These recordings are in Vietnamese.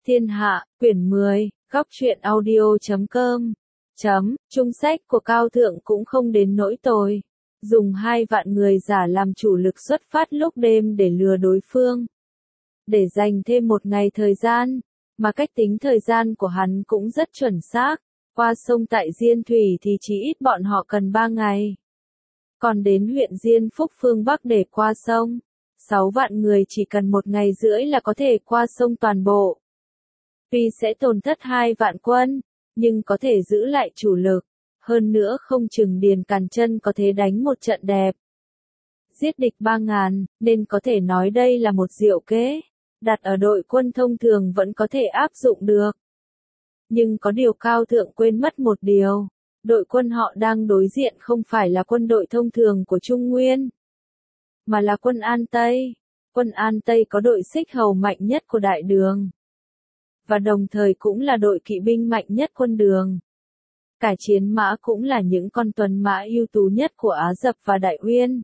Thiên Hạ, quyển 10, góc truyện audio.com. Chung sách của Cao Thượng cũng không đến nỗi tồi. Dùng 2 vạn người giả làm chủ lực xuất phát lúc đêm để lừa đối phương. Để dành thêm 1 ngày thời gian, mà cách tính thời gian của hắn cũng rất chuẩn xác. Qua sông tại Diên Thủy thì chỉ ít bọn họ cần 3 ngày. Còn đến huyện Diên Phúc phương Bắc để qua sông, 6 vạn người chỉ cần 1 ngày rưỡi là có thể qua sông toàn bộ. Tuy sẽ tổn thất 2 vạn quân, nhưng có thể giữ lại chủ lực. Hơn nữa không chừng Điền Càn Chân có thể đánh một trận đẹp. Giết địch 3.000, nên có thể nói đây là một diệu kế. Đặt ở đội quân thông thường vẫn có thể áp dụng được. Nhưng có điều Cao Thượng quên mất một điều. Đội quân họ đang đối diện không phải là quân đội thông thường của Trung Nguyên, mà là quân An Tây. Quân An Tây có đội xích hầu mạnh nhất của Đại Đường, và đồng thời cũng là đội kỵ binh mạnh nhất quân Đường. Cả chiến mã cũng là những con tuần mã ưu tú nhất của Á Dập và Đại Uyên.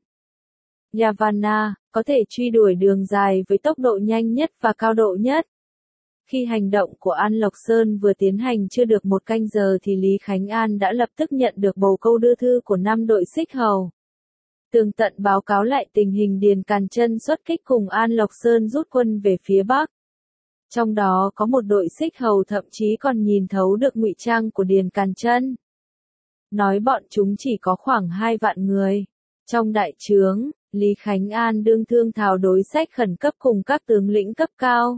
Yavanna, có thể truy đuổi đường dài với tốc độ nhanh nhất và cao độ nhất. Khi hành động của An Lộc Sơn vừa tiến hành chưa được 1 canh giờ thì Lý Khánh An đã lập tức nhận được bầu câu đưa thư của 5 đội xích hầu. Tường tận báo cáo lại tình hình Điền Càn Chân xuất kích cùng An Lộc Sơn rút quân về phía Bắc. Trong đó có một đội xích hầu thậm chí còn nhìn thấu được ngụy trang của Điền Càn Chân. Nói bọn chúng chỉ có khoảng 2 vạn người. Trong đại trướng, Lý Khánh An đương thương thảo đối sách khẩn cấp cùng các tướng lĩnh cấp cao.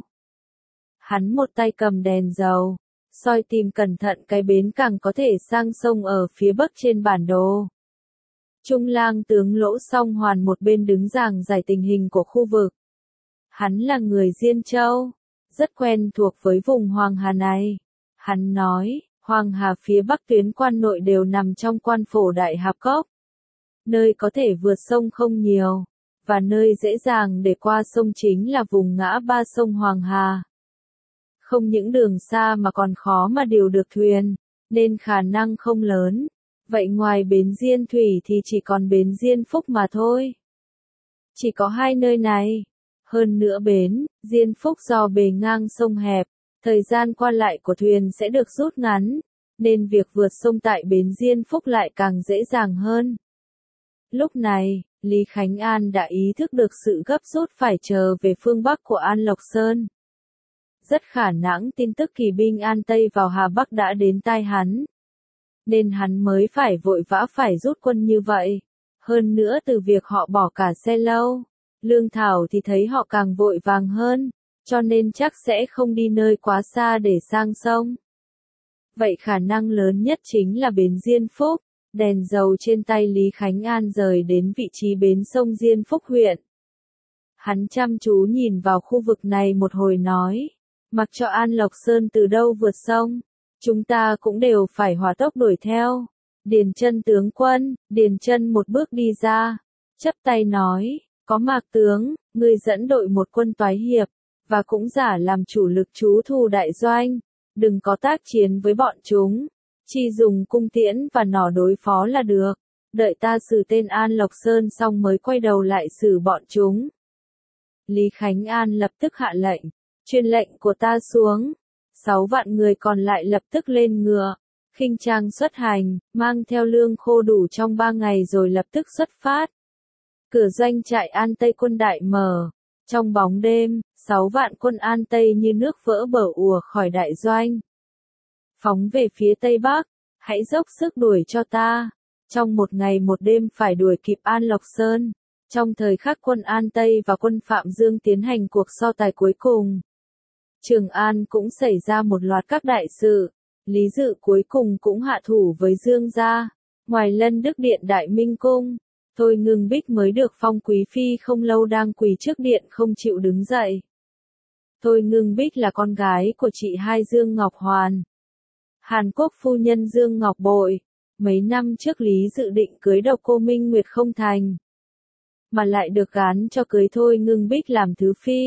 Hắn một tay cầm đèn dầu, soi tìm cẩn thận cái bến cảng có thể sang sông ở phía bắc trên bản đồ. Trung lang tướng Lỗ Song Hoàn một bên đứng giảng giải tình hình của khu vực. Hắn là người Diên Châu, rất quen thuộc với vùng Hoàng Hà này. Hắn nói, Hoàng Hà phía bắc tuyến quan nội đều nằm trong quan phổ Đại Hạp Cốc. Nơi có thể vượt sông không nhiều, và nơi dễ dàng để qua sông chính là vùng ngã ba sông Hoàng Hà. Không những đường xa mà còn khó mà điều được thuyền, nên khả năng không lớn. Vậy ngoài bến Diên Thủy thì chỉ còn bến Diên Phúc mà thôi. Chỉ có 2 nơi này. Hơn nữa bến Diên Phúc do bề ngang sông hẹp, thời gian qua lại của thuyền sẽ được rút ngắn, nên việc vượt sông tại bến Diên Phúc lại càng dễ dàng hơn. Lúc này, Lý Khánh An đã ý thức được sự gấp rút phải chờ về phương Bắc của An Lộc Sơn. Rất khả năng tin tức kỳ binh An Tây vào Hà Bắc đã đến tai hắn, nên hắn mới phải vội vã phải rút quân như vậy. Hơn nữa từ việc họ bỏ cả xe lâu, lương thảo thì thấy họ càng vội vàng hơn, cho nên chắc sẽ không đi nơi quá xa để sang sông. Vậy khả năng lớn nhất chính là bến Diên Phúc. Đèn dầu trên tay Lý Khánh An rời đến vị trí bến sông Diên Phúc huyện. Hắn chăm chú nhìn vào khu vực này một hồi nói, mặc cho An Lộc Sơn từ đâu vượt sông, chúng ta cũng đều phải hỏa tốc đuổi theo. Điền Chân tướng quân, Điền Chân một bước đi ra, chắp tay nói, có Mạc tướng, ngươi dẫn đội một quân toái hiệp, và cũng giả làm chủ lực trú thù đại doanh, đừng có tác chiến với bọn chúng. Chỉ dùng cung tiễn và nỏ đối phó là được, đợi ta xử tên An Lộc Sơn xong mới quay đầu lại xử bọn chúng. Lý Khánh An lập tức hạ lệnh, truyền lệnh của ta xuống. 6 vạn người còn lại lập tức lên ngựa, khinh trang xuất hành, mang theo lương khô đủ trong 3 ngày rồi lập tức xuất phát. Cửa doanh trại An Tây quân đại mở, trong bóng đêm, 6 vạn quân An Tây như nước vỡ bờ ùa khỏi đại doanh. Phóng về phía Tây Bắc, hãy dốc sức đuổi cho ta. Trong 1 ngày 1 đêm phải đuổi kịp An Lộc Sơn. Trong thời khắc quân An Tây và quân Phạm Dương tiến hành cuộc so tài cuối cùng, Trường An cũng xảy ra một loạt các đại sự. Lý Dự cuối cùng cũng hạ thủ với Dương gia. Ngoài Lân Đức Điện Đại Minh Cung, Thôi Ngưng Bích mới được phong quý phi không lâu đang quỳ trước điện không chịu đứng dậy. Thôi Ngưng Bích là con gái của chị hai Dương Ngọc Hoàn, Hàn Quốc phu nhân Dương Ngọc Bội. Mấy năm trước Lý Dự định cưới độc cô Minh Nguyệt không thành, mà lại được gán cho cưới Thôi Ngưng Bích làm thứ phi.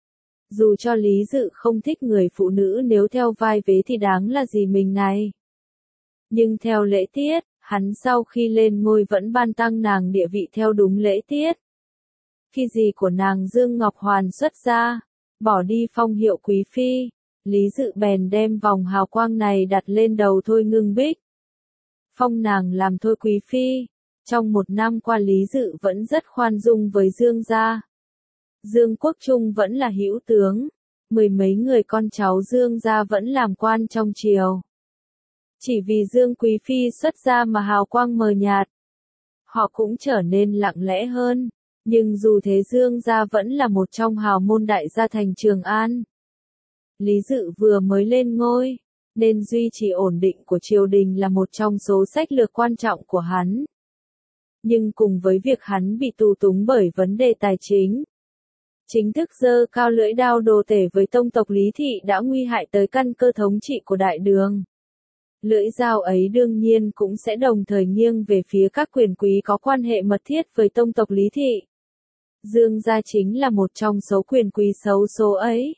Dù cho Lý Dự không thích người phụ nữ nếu theo vai vế thì đáng là gì mình này. Nhưng theo lễ tiết, hắn sau khi lên ngôi vẫn ban tăng nàng địa vị theo đúng lễ tiết. Khi dì của nàng Dương Ngọc Hoàn xuất gia, bỏ đi phong hiệu quý phi, Lý Dự bèn đem vòng hào quang này đặt lên đầu Thôi Ngưng Bích. Phong nàng làm Thôi Quý Phi. Trong 1 năm qua Lý Dự vẫn rất khoan dung với Dương gia. Dương Quốc Trung vẫn là hữu tướng. 10 mấy người con cháu Dương gia vẫn làm quan trong triều. Chỉ vì Dương Quý Phi xuất gia mà hào quang mờ nhạt. Họ cũng trở nên lặng lẽ hơn. Nhưng dù thế Dương gia vẫn là một trong hào môn đại gia thành Trường An. Lý Dự vừa mới lên ngôi, nên duy trì ổn định của triều đình là một trong số sách lược quan trọng của hắn. Nhưng cùng với việc hắn bị tù túng bởi vấn đề tài chính, chính thức giơ cao lưỡi đao đồ tể với tông tộc Lý Thị đã nguy hại tới căn cơ thống trị của Đại Đường. Lưỡi dao ấy đương nhiên cũng sẽ đồng thời nghiêng về phía các quyền quý có quan hệ mật thiết với tông tộc Lý Thị. Dương gia chính là một trong số quyền quý xấu số ấy.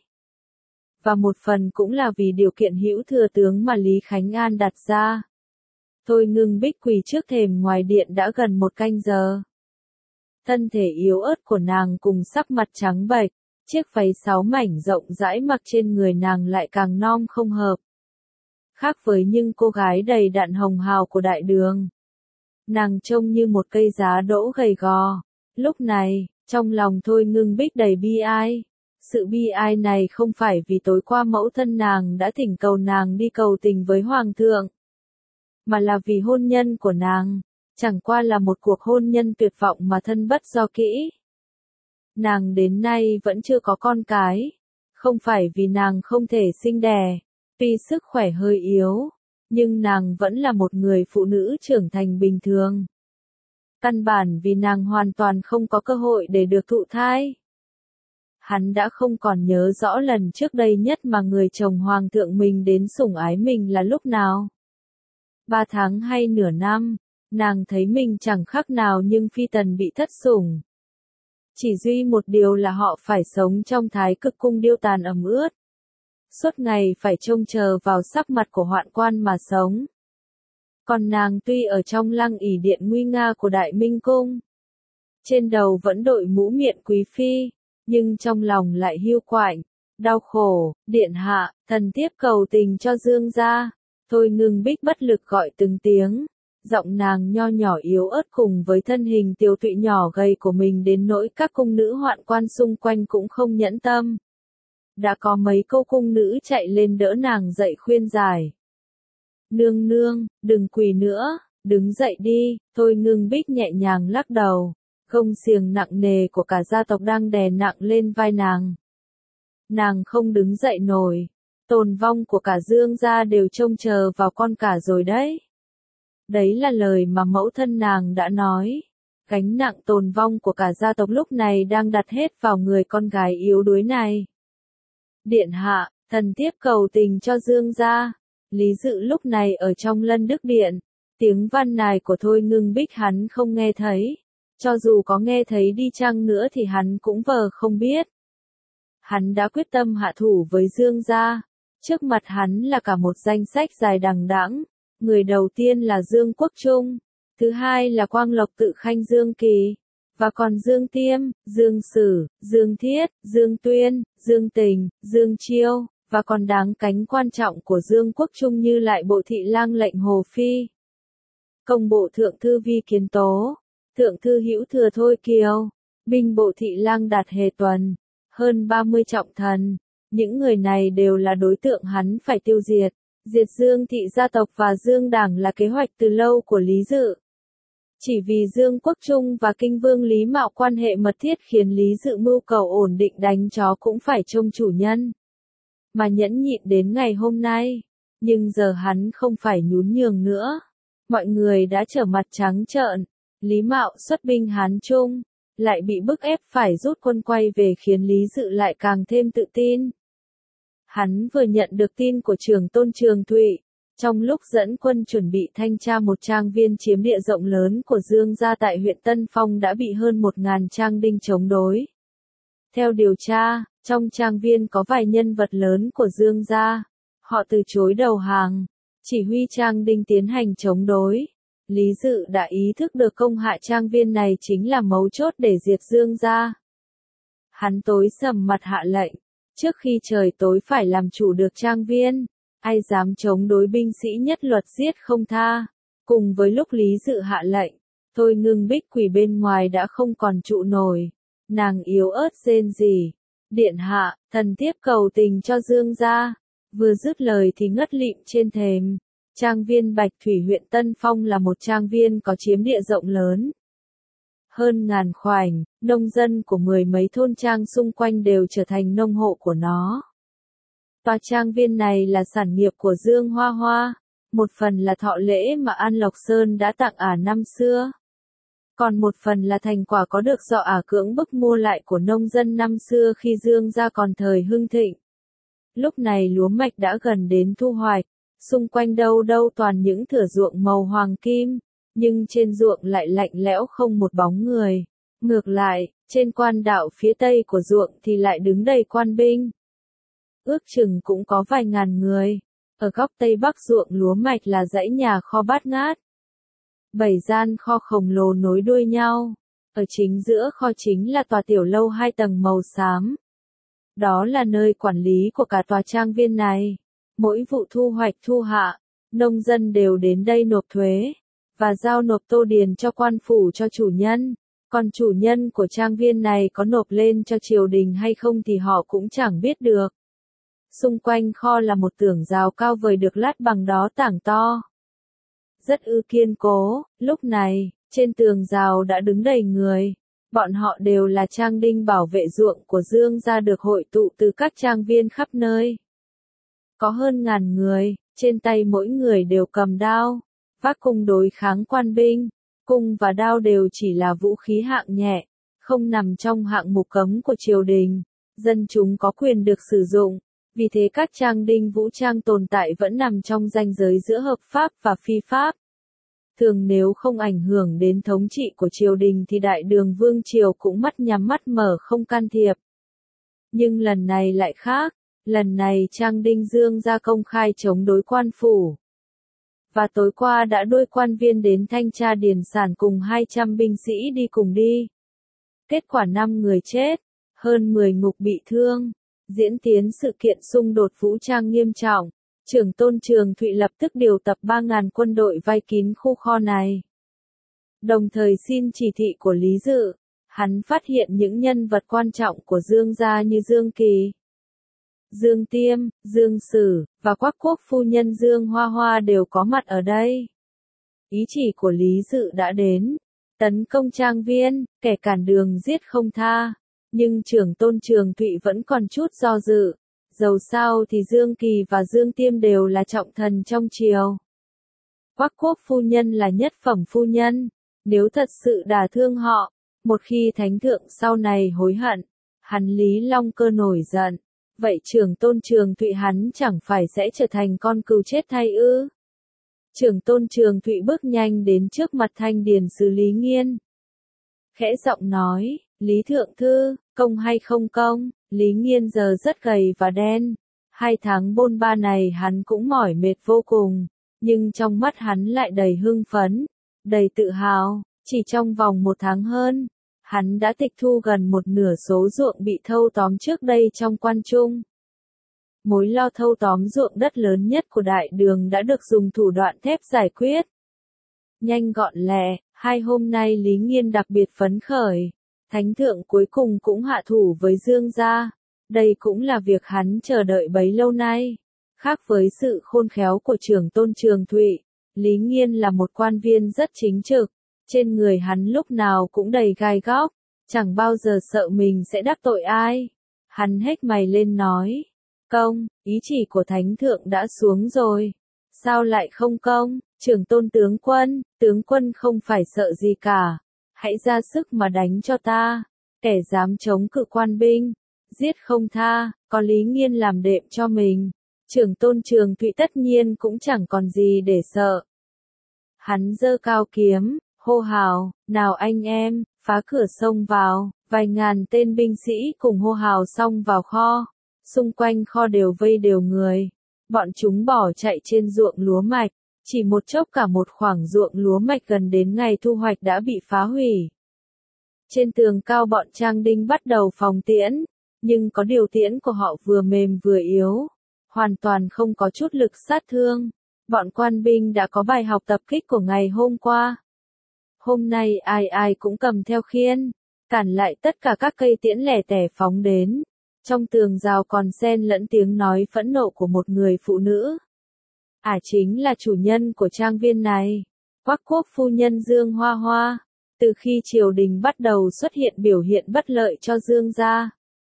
Và một phần cũng là vì điều kiện hữu thừa tướng mà Lý Khánh An đặt ra. Thôi Ngưng Bích quỳ trước thềm ngoài điện đã gần 1 canh giờ. Thân thể yếu ớt của nàng cùng sắc mặt trắng bệch, chiếc váy 6 mảnh rộng rãi mặc trên người nàng lại càng non không hợp. Khác với những cô gái đầy đặn hồng hào của Đại Đường, nàng trông như một cây giá đỗ gầy gò. Lúc này, trong lòng Thôi Ngưng Bích đầy bi ai. Sự bi ai này không phải vì tối qua mẫu thân nàng đã thỉnh cầu nàng đi cầu tình với Hoàng thượng, mà là vì hôn nhân của nàng chẳng qua là một cuộc hôn nhân tuyệt vọng mà thân bất do kỹ. Nàng đến nay vẫn chưa có con cái, không phải vì nàng không thể sinh đẻ, tuy sức khỏe hơi yếu, nhưng nàng vẫn là một người phụ nữ trưởng thành bình thường. Căn bản vì nàng hoàn toàn không có cơ hội để được thụ thai. Hắn đã không còn nhớ rõ lần trước đây nhất mà người chồng hoàng thượng mình đến sủng ái mình là lúc nào. 3 tháng hay nửa năm, nàng thấy mình chẳng khác nào nhưng phi tần bị thất sủng. Chỉ duy một điều là họ phải sống trong thái cực cung điêu tàn ẩm ướt. Suốt ngày phải trông chờ vào sắc mặt của hoạn quan mà sống. Còn nàng tuy ở trong lăng ỷ điện nguy nga của Đại Minh Cung, trên đầu vẫn đội mũ miện quý phi, nhưng trong lòng lại hiu quạnh, đau khổ. Điện hạ, thần tiếp cầu tình cho Dương gia. Thôi Ngưng Bích bất lực gọi từng tiếng, giọng nàng nho nhỏ yếu ớt cùng với thân hình tiều tụy nhỏ gầy của mình đến nỗi các cung nữ hoạn quan xung quanh cũng không nhẫn tâm. Đã có mấy cô cung nữ chạy lên đỡ nàng dậy khuyên giải. Nương nương, đừng quỳ nữa, đứng dậy đi. Thôi Ngưng Bích nhẹ nhàng lắc đầu, gông xiềng nặng nề của cả gia tộc đang đè nặng lên vai nàng. Nàng không đứng dậy nổi, tồn vong của cả Dương gia đều trông chờ vào con cả rồi đấy. Đấy là lời mà mẫu thân nàng đã nói. Gánh nặng tồn vong của cả gia tộc lúc này đang đặt hết vào người con gái yếu đuối này. Điện hạ, thần tiếp cầu tình cho Dương gia. Lý Dự lúc này ở trong Lân Đức Điện, tiếng van nài của Thôi Ngưng Bích hắn không nghe thấy. Cho dù có nghe thấy đi chăng nữa thì hắn cũng vờ không biết. Hắn đã quyết tâm hạ thủ với Dương gia. Trước mặt hắn là cả một danh sách dài đằng đẵng. Người đầu tiên là Dương Quốc Trung, thứ hai là Quang Lộc Tự Khanh Dương Kỳ, và còn Dương Tiêm, Dương Sử, Dương Thiết, Dương Tuyên, Dương Tình, Dương Chiêu, và còn đáng cánh quan trọng của Dương Quốc Trung như lại bộ thị lang lệnh Hồ Phi, công bộ thượng thư Vi Kiến Tố, thượng thư hữu thừa Thôi Kiều, binh bộ thị lang Đạt Hề Tuần, hơn 30 trọng thần. Những người này đều là đối tượng hắn phải tiêu diệt. Diệt Dương thị gia tộc và Dương đảng là kế hoạch từ lâu của Lý Dự. Chỉ vì Dương Quốc Trung và Kinh Vương Lý Mạo quan hệ mật thiết khiến Lý Dự mưu cầu ổn định đánh chó cũng phải trông chủ nhân. Mà nhẫn nhịn đến ngày hôm nay. Nhưng giờ hắn không phải nhún nhường nữa. Mọi người đã trở mặt trắng trợn. Lý Mạo xuất binh Hán Trung, lại bị bức ép phải rút quân quay về khiến Lý Dự lại càng thêm tự tin. Hắn vừa nhận được tin của Trưởng Tôn Trường Thụy, trong lúc dẫn quân chuẩn bị thanh tra một trang viên chiếm địa rộng lớn của Dương gia tại huyện Tân Phong đã bị hơn 1000 trang đinh chống đối. Theo điều tra, trong trang viên có vài nhân vật lớn của Dương gia, họ từ chối đầu hàng, chỉ huy trang đinh tiến hành chống đối. Lý Dự đã ý thức được công hại trang viên này chính là mấu chốt để diệt Dương gia. Hắn tối sầm mặt hạ lệnh, Trước khi trời tối phải làm chủ được trang viên, ai dám chống đối binh sĩ nhất luật giết không tha. Cùng với lúc Lý Dự hạ lệnh, Thôi Ngưng Bích quỳ bên ngoài đã không còn trụ nổi. Nàng yếu ớt rên rỉ. Điện hạ, thần thiếp cầu tình cho Dương gia. Vừa dứt lời thì ngất lịm trên thềm. Trang viên Bạch Thủy huyện Tân Phong là một trang viên có chiếm địa rộng lớn. Hơn ngàn khoảnh, nông dân của mười mấy thôn trang xung quanh đều trở thành nông hộ của nó. Tòa trang viên này là sản nghiệp của Dương Hoa Hoa, một phần là thọ lễ mà An Lộc Sơn đã tặng ả năm xưa. Còn một phần là thành quả có được do ả cưỡng bức mua lại của nông dân năm xưa khi Dương gia còn thời hưng thịnh. Lúc này lúa mạch đã gần đến thu hoạch, xung quanh đâu đâu toàn những thửa ruộng màu hoàng kim, nhưng trên ruộng lại lạnh lẽo không một bóng người. Ngược lại, trên quan đạo phía tây của ruộng thì lại đứng đầy quan binh. Ước chừng cũng có vài ngàn người. Ở góc tây bắc ruộng lúa mạch là dãy nhà kho bát ngát. 7 gian kho khổng lồ nối đuôi nhau. Ở chính giữa kho chính là tòa tiểu lâu 2 tầng màu xám. Đó là nơi quản lý của cả tòa trang viên này. Mỗi vụ thu hoạch thu hạ, nông dân đều đến đây nộp thuế, và giao nộp tô điền cho quan phủ cho chủ nhân. Còn chủ nhân của trang viên này có nộp lên cho triều đình hay không thì họ cũng chẳng biết được. Xung quanh kho là một tường rào cao vời được lát bằng đá tảng to. Rất kiên cố, lúc này, trên tường rào đã đứng đầy người. Bọn họ đều là trang đinh bảo vệ ruộng của Dương gia được hội tụ từ các trang viên khắp nơi. Có hơn ngàn người, trên tay mỗi người đều cầm đao, vác cung đối kháng quan binh. Cung và đao đều chỉ là vũ khí hạng nhẹ, không nằm trong hạng mục cấm của triều đình. Dân chúng có quyền được sử dụng, vì thế các trang đinh vũ trang tồn tại vẫn nằm trong ranh giới giữa hợp pháp và phi pháp. Thường nếu không ảnh hưởng đến thống trị của triều đình thì Đại Đường Vương Triều cũng mắt nhắm mắt mở không can thiệp. Nhưng lần này lại khác, lần này trang đinh Dương gia công khai chống đối quan phủ. Và tối qua đã đuổi quan viên đến thanh tra điền sản cùng 200 binh sĩ đi cùng đi. Kết quả 5 người chết, hơn 10 ngục bị thương, diễn tiến sự kiện xung đột vũ trang nghiêm trọng. Trưởng tôn Trường Thụy lập tức điều tập 3.000 quân đội vây kín khu kho này. Đồng thời xin chỉ thị của Lý Dự, hắn phát hiện những nhân vật quan trọng của Dương gia như Dương Kỳ, Dương Tiêm, Dương Sử, và Quắc Quốc phu nhân Dương Hoa Hoa đều có mặt ở đây. Ý chỉ của Lý Dự đã đến, tấn công trang viên, kẻ cản đường giết không tha, nhưng trưởng tôn Trường Thụy vẫn còn chút do dự. Dầu sao thì Dương Kỳ và Dương Tiêm đều là trọng thần trong triều. Quắc Quốc phu nhân là nhất phẩm phu nhân, nếu thật sự đả thương họ, một khi thánh thượng sau này hối hận, hắn Lý Long Cơ nổi giận, vậy trưởng tôn Trường Thụy hắn chẳng phải sẽ trở thành con cừu chết thay ư? Trưởng tôn Trường Thụy bước nhanh đến trước mặt thanh điền sứ Lý Nghiên. Khẽ giọng nói, Lý Thượng Thư, công hay không công? Lý Nghiên giờ rất gầy và đen. 2 tháng bôn ba này hắn cũng mỏi mệt vô cùng, nhưng trong mắt hắn lại đầy hưng phấn, đầy tự hào. Chỉ trong vòng 1 tháng hơn, hắn đã tịch thu gần 1/2 số ruộng bị thâu tóm trước đây trong quan trung. Mối lo thâu tóm ruộng đất lớn nhất của Đại Đường đã được dùng thủ đoạn thép giải quyết. Nhanh gọn lẹ, 2 hôm nay Lý Nghiên đặc biệt phấn khởi. Thánh thượng cuối cùng cũng hạ thủ với Dương gia. Đây cũng là việc hắn chờ đợi bấy lâu nay. Khác với sự khôn khéo của trưởng tôn Trường Thụy, Lý Nghiên là một quan viên rất chính trực. Trên người hắn lúc nào cũng đầy gai góc, chẳng bao giờ sợ mình sẽ đắc tội ai. Hắn hếch mày lên nói, công, ý chỉ của thánh thượng đã xuống rồi. Sao lại không công? Trưởng tôn tướng quân không phải sợ gì cả. Hãy ra sức mà đánh cho ta. Kẻ dám chống cự quan binh, giết không tha, có Lý Nghiên làm đệm cho mình. Trưởng tôn Trường Thụy tất nhiên cũng chẳng còn gì để sợ. Hắn giơ cao kiếm, hô hào, nào anh em, phá cửa xông vào. Vài ngàn tên binh sĩ cùng hô hào xông vào kho. Xung quanh kho đều vây đều người. Bọn chúng bỏ chạy trên ruộng lúa mạch. Chỉ một chốc cả một khoảng ruộng lúa mạch gần đến ngày thu hoạch đã bị phá hủy. Trên tường cao bọn trang đinh bắt đầu phòng tiễn. Nhưng có điều tiễn của họ vừa mềm vừa yếu, hoàn toàn không có chút lực sát thương. Bọn quan binh đã có bài học tập kích của ngày hôm qua. Hôm nay ai ai cũng cầm theo khiên, cản lại tất cả các cây tiễn lẻ tẻ phóng đến. Trong tường rào còn xen lẫn tiếng nói phẫn nộ của một người phụ nữ. Chính là chủ nhân của trang viên này, Quắc quốc phu nhân Dương Hoa Hoa. Từ khi triều đình bắt đầu xuất hiện biểu hiện bất lợi cho Dương gia,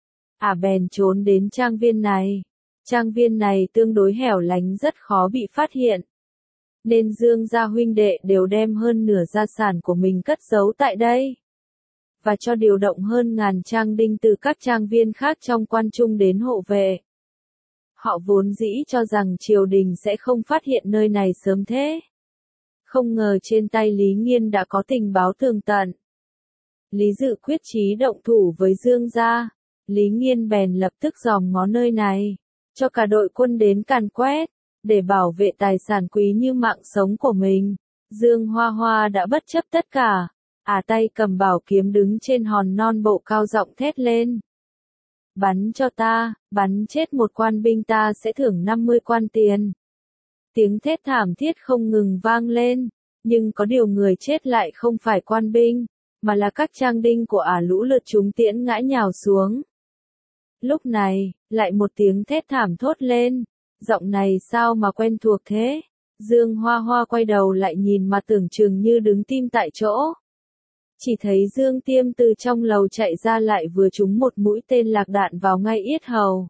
bèn trốn đến trang viên này. Trang viên này tương đối hẻo lánh rất khó bị phát hiện. Nên Dương gia huynh đệ đều đem hơn nửa gia sản của mình cất giấu tại đây. Và cho điều động hơn ngàn trang đinh từ các trang viên khác trong quan trung đến hộ vệ. Họ vốn dĩ cho rằng triều đình sẽ không phát hiện nơi này sớm thế. Không ngờ trên tay Lý Nghiên đã có tình báo tường tận. Lý Dự quyết chí động thủ với Dương gia. Lý Nghiên bèn lập tức dòm ngó nơi này, cho cả đội quân đến càn quét, để bảo vệ tài sản quý như mạng sống của mình. Dương Hoa Hoa đã bất chấp tất cả, tay cầm bảo kiếm đứng trên hòn non bộ cao giọng thét lên. Bắn cho ta, bắn chết một quan binh ta sẽ thưởng 50 quan tiền. Tiếng thét thảm thiết không ngừng vang lên, nhưng có điều người chết lại không phải quan binh, mà là các trang đinh của lũ lượt chúng tiễn ngã nhào xuống. Lúc này, lại một tiếng thét thảm thốt lên, giọng này sao mà quen thuộc thế? Dương Hoa Hoa quay đầu lại nhìn mà tưởng chừng như đứng tim tại chỗ. Chỉ thấy Dương Tiêm từ trong lầu chạy ra lại vừa trúng một mũi tên lạc đạn vào ngay yết hầu.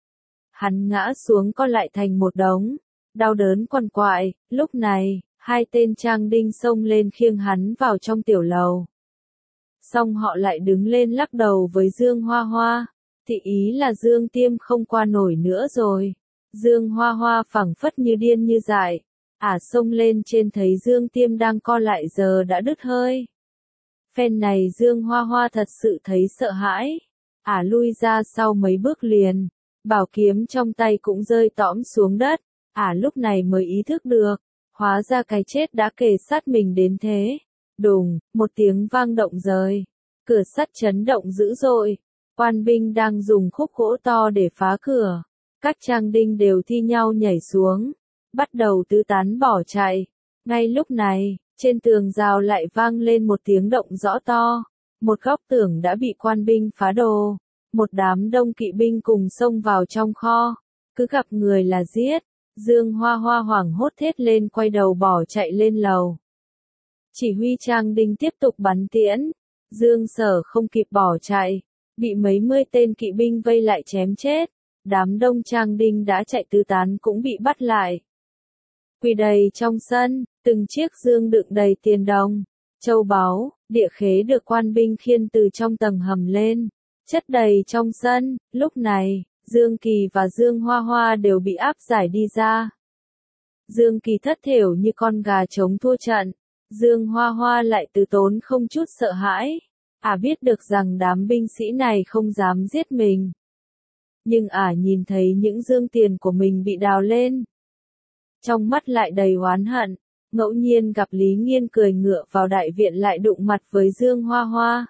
Hắn ngã xuống co lại thành một đống, đau đớn quằn quại. Lúc này, hai tên trang đinh xông lên khiêng hắn vào trong tiểu lầu. Xong họ lại đứng lên lắc đầu với Dương Hoa Hoa, thì ý là Dương Tiêm không qua nổi nữa rồi. Dương Hoa Hoa phảng phất như điên như dại, xông lên trên thấy Dương Tiêm đang co lại giờ đã đứt hơi. Phen này Dương Hoa Hoa thật sự thấy sợ hãi, lui ra sau mấy bước liền, bảo kiếm trong tay cũng rơi tõm xuống đất, lúc này mới ý thức được, hóa ra cái chết đã kề sát mình đến thế. Đùng, một tiếng vang động rời, cửa sắt chấn động dữ dội, quan binh đang dùng khúc gỗ to để phá cửa, các trang đinh đều thi nhau nhảy xuống, bắt đầu tứ tán bỏ chạy. Ngay lúc này, trên tường rào lại vang lên một tiếng động rõ to, một góc tường đã bị quan binh phá đổ, một đám đông kỵ binh cùng xông vào trong kho, cứ gặp người là giết. Dương Hoa Hoa hoảng hốt thét lên quay đầu bỏ chạy lên lầu. Chỉ huy trang đinh tiếp tục bắn tiễn, Dương Sở không kịp bỏ chạy, bị mấy mươi tên kỵ binh vây lại chém chết, đám đông trang đinh đã chạy tứ tán cũng bị bắt lại. Quỳ đầy trong sân, từng chiếc dương đựng đầy tiền đồng, châu báu, địa khế được quan binh khiêng từ trong tầng hầm lên, chất đầy trong sân. Lúc này, Dương Kỳ và Dương Hoa Hoa đều bị áp giải đi ra. Dương Kỳ thất thểu như con gà trống thua trận, Dương Hoa Hoa lại từ tốn không chút sợ hãi, biết được rằng đám binh sĩ này không dám giết mình. Nhưng nhìn thấy những dương tiền của mình bị đào lên, trong mắt lại đầy oán hận. Ngẫu nhiên gặp Lý Nghiên cười ngựa vào đại viện lại đụng mặt với Dương Hoa Hoa.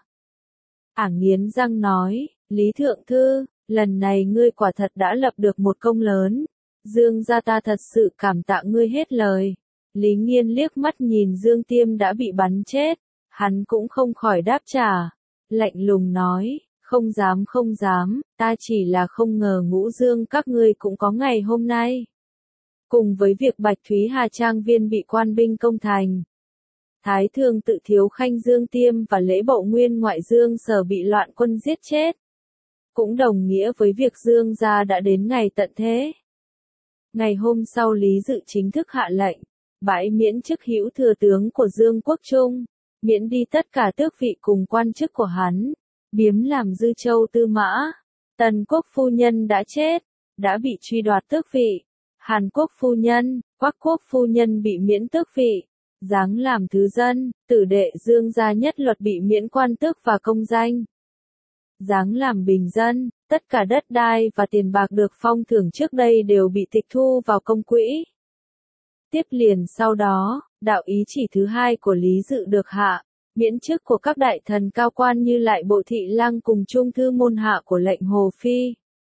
Nghiến răng nói, Lý Thượng Thư, lần này ngươi quả thật đã lập được một công lớn. Dương gia ta thật sự cảm tạ ngươi hết lời. Lý Nghiên liếc mắt nhìn Dương Tiêm đã bị bắn chết, hắn cũng không khỏi đáp trả, lạnh lùng nói, không dám, ta chỉ là không ngờ Ngũ Dương các ngươi cũng có ngày hôm nay. Cùng với việc Bạch Thúy Hà trang viên bị quan binh công thành, Thái Thường Tự Thiếu Khanh Dương Tiêm và Lễ Bộ Nguyên ngoại Dương Sở bị loạn quân giết chết, cũng đồng nghĩa với việc Dương gia đã đến ngày tận thế. Ngày hôm sau Lý Dự chính thức hạ lệnh, bãi miễn chức hữu thừa tướng của Dương Quốc Trung, miễn đi tất cả tước vị cùng quan chức của hắn, biếm làm Dư Châu Tư Mã. Tần Quốc phu nhân đã chết, đã bị truy đoạt tước vị. Hàn Quốc phu nhân, Quắc Quốc phu nhân bị miễn tước vị, giáng làm thứ dân. Tử đệ Dương gia nhất luật bị miễn quan tước và công danh, giáng làm bình dân. Tất cả đất đai và tiền bạc được phong thưởng trước đây đều bị tịch thu vào công quỹ. Tiếp liền sau đó, đạo ý chỉ thứ hai của Lý Dự được hạ, miễn chức của các đại thần cao quan như Lại Bộ Thị Lang cùng trung thư môn hạ của lệnh Hồ Phi.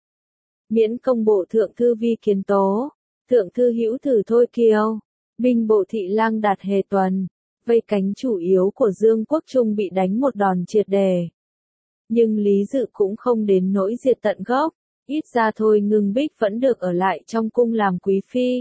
Miễn công bộ thượng thư Vi Kiến Tố, thượng thư hữu thử Thôi Kiêu, binh bộ thị lang Đạt Hề Tuần, vây cánh chủ yếu của Dương Quốc Trung bị đánh một đòn triệt đề. Nhưng Lý Dự cũng không đến nỗi diệt tận gốc, ít ra Thôi Ngưng Bích vẫn được ở lại trong cung làm quý phi.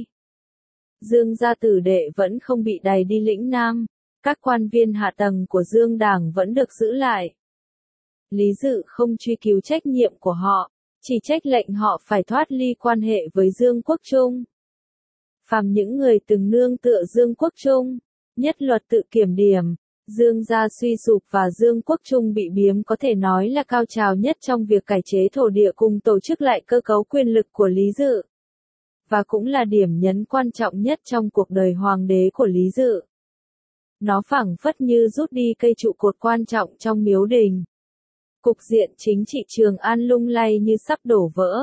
Dương gia tử đệ vẫn không bị đày đi lĩnh Nam, các quan viên hạ tầng của Dương Đảng vẫn được giữ lại. Lý Dự không truy cứu trách nhiệm của họ, chỉ trách lệnh họ phải thoát ly quan hệ với Dương Quốc Trung. Phàm những người từng nương tựa Dương Quốc Trung, nhất luật tự kiểm điểm, Dương gia suy sụp và Dương Quốc Trung bị biếm có thể nói là cao trào nhất trong việc cải chế thổ địa cùng tổ chức lại cơ cấu quyền lực của Lý Dự. Và cũng là điểm nhấn quan trọng nhất trong cuộc đời hoàng đế của Lý Dự. Nó phảng phất như rút đi cây trụ cột quan trọng trong miếu đình. Cục diện chính trị Trường An lung lay như sắp đổ vỡ.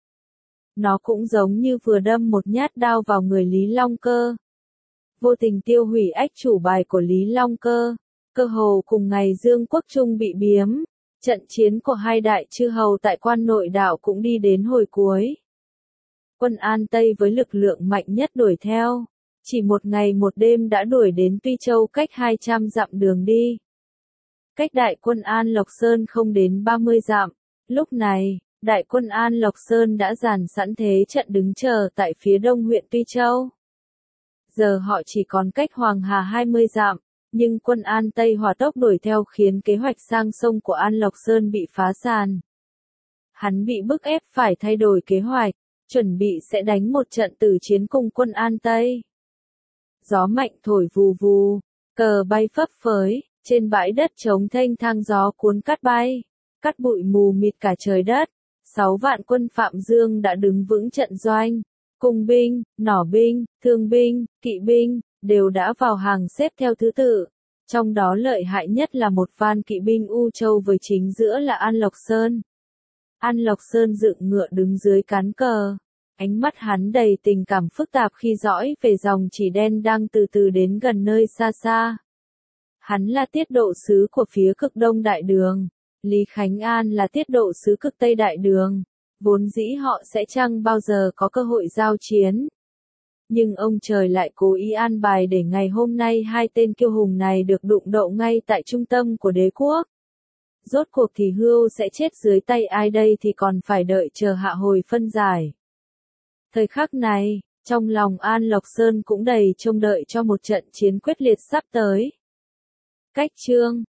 Nó cũng giống như vừa đâm một nhát đao vào người Lý Long Cơ. Vô tình tiêu hủy ách chủ bài của Lý Long Cơ. Cơ hồ cùng ngày Dương Quốc Trung bị biếm, trận chiến của hai đại chư hầu tại quan nội đạo cũng đi đến hồi cuối. Quân An Tây với lực lượng mạnh nhất đuổi theo, chỉ một ngày một đêm đã đuổi đến Tuy Châu cách 200 dặm đường đi. Cách đại quân An Lộc Sơn không đến 30 dặm, lúc này, đại quân An Lộc Sơn đã dàn sẵn thế trận đứng chờ tại phía đông huyện Tuy Châu. Giờ họ chỉ còn cách Hoàng Hà 20 dặm, nhưng quân An Tây hỏa tốc đuổi theo khiến kế hoạch sang sông của An Lộc Sơn bị phá sản. Hắn bị bức ép phải thay đổi kế hoạch, chuẩn bị sẽ đánh một trận tử chiến cùng quân An Tây. Gió mạnh thổi vù vù, cờ bay phấp phới, trên bãi đất trống thênh thang gió cuốn cát bay, cát bụi mù mịt cả trời đất. 6 vạn quân Phạm Dương đã đứng vững trận doanh, cung binh, nỏ binh, thương binh, kỵ binh, đều đã vào hàng xếp theo thứ tự. Trong đó lợi hại nhất là một van kỵ binh U Châu với chính giữa là An Lộc Sơn. An Lộc Sơn dựng ngựa đứng dưới cán cờ. Ánh mắt hắn đầy tình cảm phức tạp khi dõi về dòng chỉ đen đang từ từ đến gần nơi xa xa. Hắn là tiết độ sứ của phía cực đông đại đường. Lý Khánh An là tiết độ sứ cực tây đại đường. Vốn dĩ họ sẽ chẳng bao giờ có cơ hội giao chiến. Nhưng ông trời lại cố ý an bài để ngày hôm nay hai tên kiêu hùng này được đụng độ ngay tại trung tâm của đế quốc. Rốt cuộc thì Hưu sẽ chết dưới tay ai đây thì còn phải đợi chờ hạ hồi phân giải. Thời khắc này, trong lòng An Lộc Sơn cũng đầy trông đợi cho một trận chiến quyết liệt sắp tới. Cách chương